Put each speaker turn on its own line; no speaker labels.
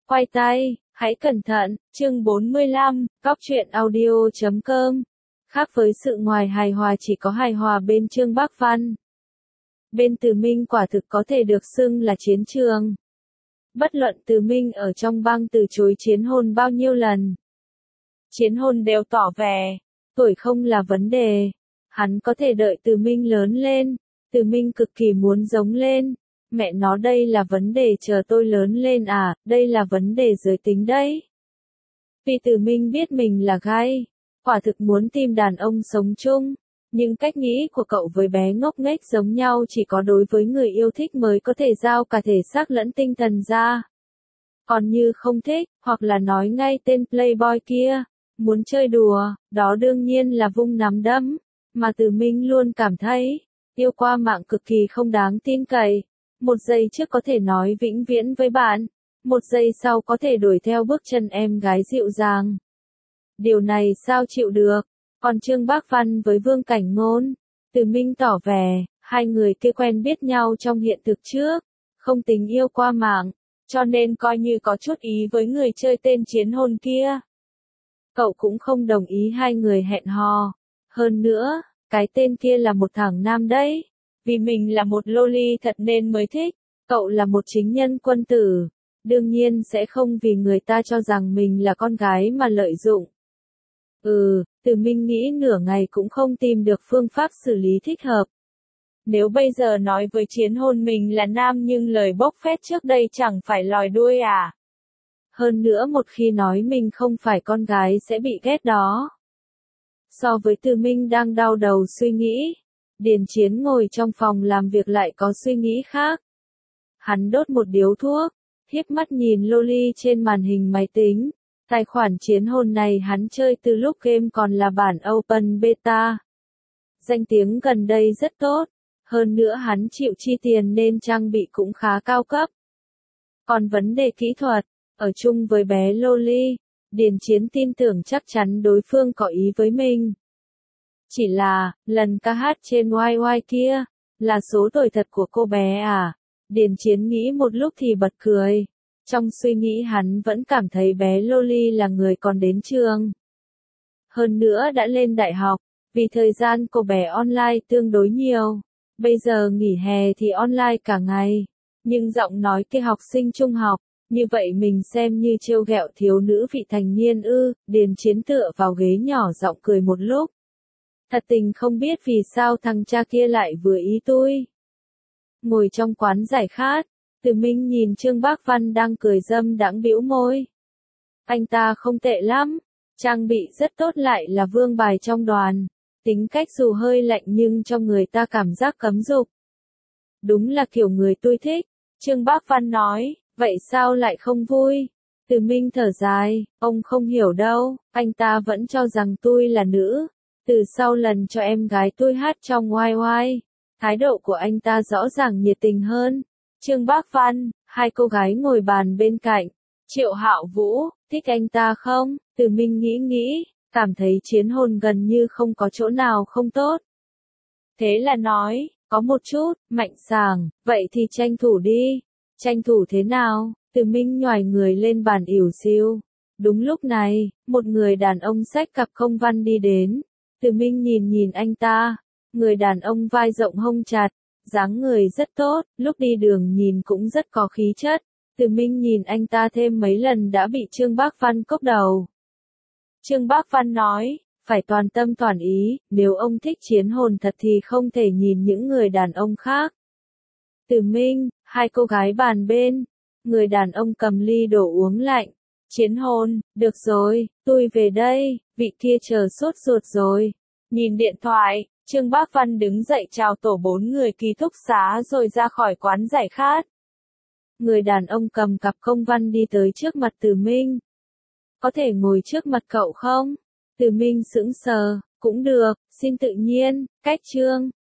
Quay tay, hãy cẩn thận, chương 45, Cóc truyện audio.com. Khác với sự ngoài hài hòa chỉ có hài hòa bên Trương Bác Văn. Bên Từ Minh quả thực có thể được xưng là chiến trường. Bất luận Từ Minh ở trong bang từ chối chiến hôn bao nhiêu lần. Chiến hôn đều tỏ vẻ, tuổi không là vấn đề. Hắn có thể đợi Từ Minh lớn lên. Từ Minh cực kỳ muốn giống lên. Mẹ nó đây là vấn đề chờ tôi lớn lên à, đây là vấn đề giới tính đấy. Vì Từ Minh biết mình là gay, quả thực muốn tìm đàn ông sống chung, nhưng cách nghĩ của cậu với bé ngốc nghếch giống nhau chỉ có đối với người yêu thích mới có thể giao cả thể xác lẫn tinh thần ra. Còn như không thích, hoặc là nói ngay tên playboy kia, muốn chơi đùa, đó đương nhiên là vung nắm đấm, mà Từ Minh luôn cảm thấy, yêu qua mạng cực kỳ không đáng tin cậy. Một giây trước có thể nói vĩnh viễn với bạn, một giây sau có thể đuổi theo bước chân em gái dịu dàng. Điều này sao chịu được? Còn Trương Bác Văn với Vương Cảnh Ngôn, Từ Minh tỏ vẻ, hai người kia quen biết nhau trong hiện thực trước, không tình yêu qua mạng, cho nên coi như có chút ý với người chơi tên chiến hôn kia. Cậu cũng không đồng ý hai người hẹn hò. Hơn nữa, cái tên kia là một thằng nam đấy. Vì mình là một loli thật nên mới thích, cậu là một chính nhân quân tử, đương nhiên sẽ không vì người ta cho rằng mình là con gái mà lợi dụng. Từ Minh nghĩ nửa ngày cũng không tìm được phương pháp xử lý thích hợp. Nếu bây giờ nói với chiến hôn mình là nam nhưng lời bốc phét trước đây chẳng phải lòi đuôi à? Hơn nữa một khi nói mình không phải con gái sẽ bị ghét đó. So với Từ Minh đang đau đầu suy nghĩ, Điền Chiến ngồi trong phòng làm việc lại có suy nghĩ khác. Hắn đốt một điếu thuốc, hiếp mắt nhìn loli trên màn hình máy tính. Tài khoản chiến hôn này hắn chơi từ lúc game còn là bản open beta. Danh tiếng gần đây rất tốt, hơn nữa hắn chịu chi tiền nên trang bị cũng khá cao cấp. Còn vấn đề kỹ thuật, ở chung với bé loli, Điền Chiến tin tưởng chắc chắn đối phương có ý với mình. Chỉ là, lần ca hát trên YY kia, là số tuổi thật của cô bé à? Điền Chiến nghĩ một lúc thì bật cười. Trong suy nghĩ hắn vẫn cảm thấy bé loli là người còn đến trường. Hơn nữa đã lên đại học, vì thời gian cô bé online tương đối nhiều. Bây giờ nghỉ hè thì online cả ngày. Nhưng giọng nói kia học sinh trung học, như vậy mình xem như trêu ghẹo thiếu nữ vị thành niên ư? Điền Chiến tựa vào ghế nhỏ giọng cười một lúc. Thật tình không biết vì sao thằng cha kia lại vừa ý tôi. Ngồi trong quán giải khát, Từ Minh nhìn Trương Bác Văn đang cười dâm đãng bĩu môi. Anh ta không tệ lắm, trang bị rất tốt lại là vương bài trong đoàn, tính cách dù hơi lạnh nhưng cho người ta cảm giác cấm dục. Đúng là kiểu người tôi thích, Trương Bác Văn nói, vậy sao lại không vui? Từ Minh thở dài, ông không hiểu đâu, anh ta vẫn cho rằng tôi là nữ. Từ sau lần cho em gái tôi hát trong YY, thái độ của anh ta rõ ràng nhiệt tình hơn. Trương Bác Văn, hai cô gái ngồi bàn bên cạnh. Triệu Hạo Vũ, thích anh ta không? Từ Minh nghĩ, cảm thấy chiến hôn gần như không có chỗ nào không tốt. Thế là nói, có một chút, mạnh sàng, vậy thì tranh thủ đi. Tranh thủ thế nào? Từ Minh nhoài người lên bàn ỉu xìu. Đúng lúc này, một người đàn ông xách cặp công văn đi đến. Từ Minh nhìn anh ta, người đàn ông vai rộng hông chặt, dáng người rất tốt, lúc đi đường nhìn cũng rất có khí chất. Từ Minh nhìn anh ta thêm mấy lần đã bị Trương Bác Văn cốc đầu. Trương Bác Văn nói, phải toàn tâm toàn ý, nếu ông thích chiến hồn thật thì không thể nhìn những người đàn ông khác. Từ Minh, hai cô gái bàn bên, người đàn ông cầm ly đổ uống lạnh. Chiến hồn, được rồi, tôi về đây, vị kia chờ sốt ruột rồi. Nhìn điện thoại, Trương Bác Văn đứng dậy chào tổ 4 người ký túc xá rồi ra khỏi quán giải khát. Người đàn ông cầm cặp công văn đi tới trước mặt Từ Minh. Có thể ngồi trước mặt cậu không? Từ Minh sững sờ, cũng được, xin tự nhiên, cách Trương.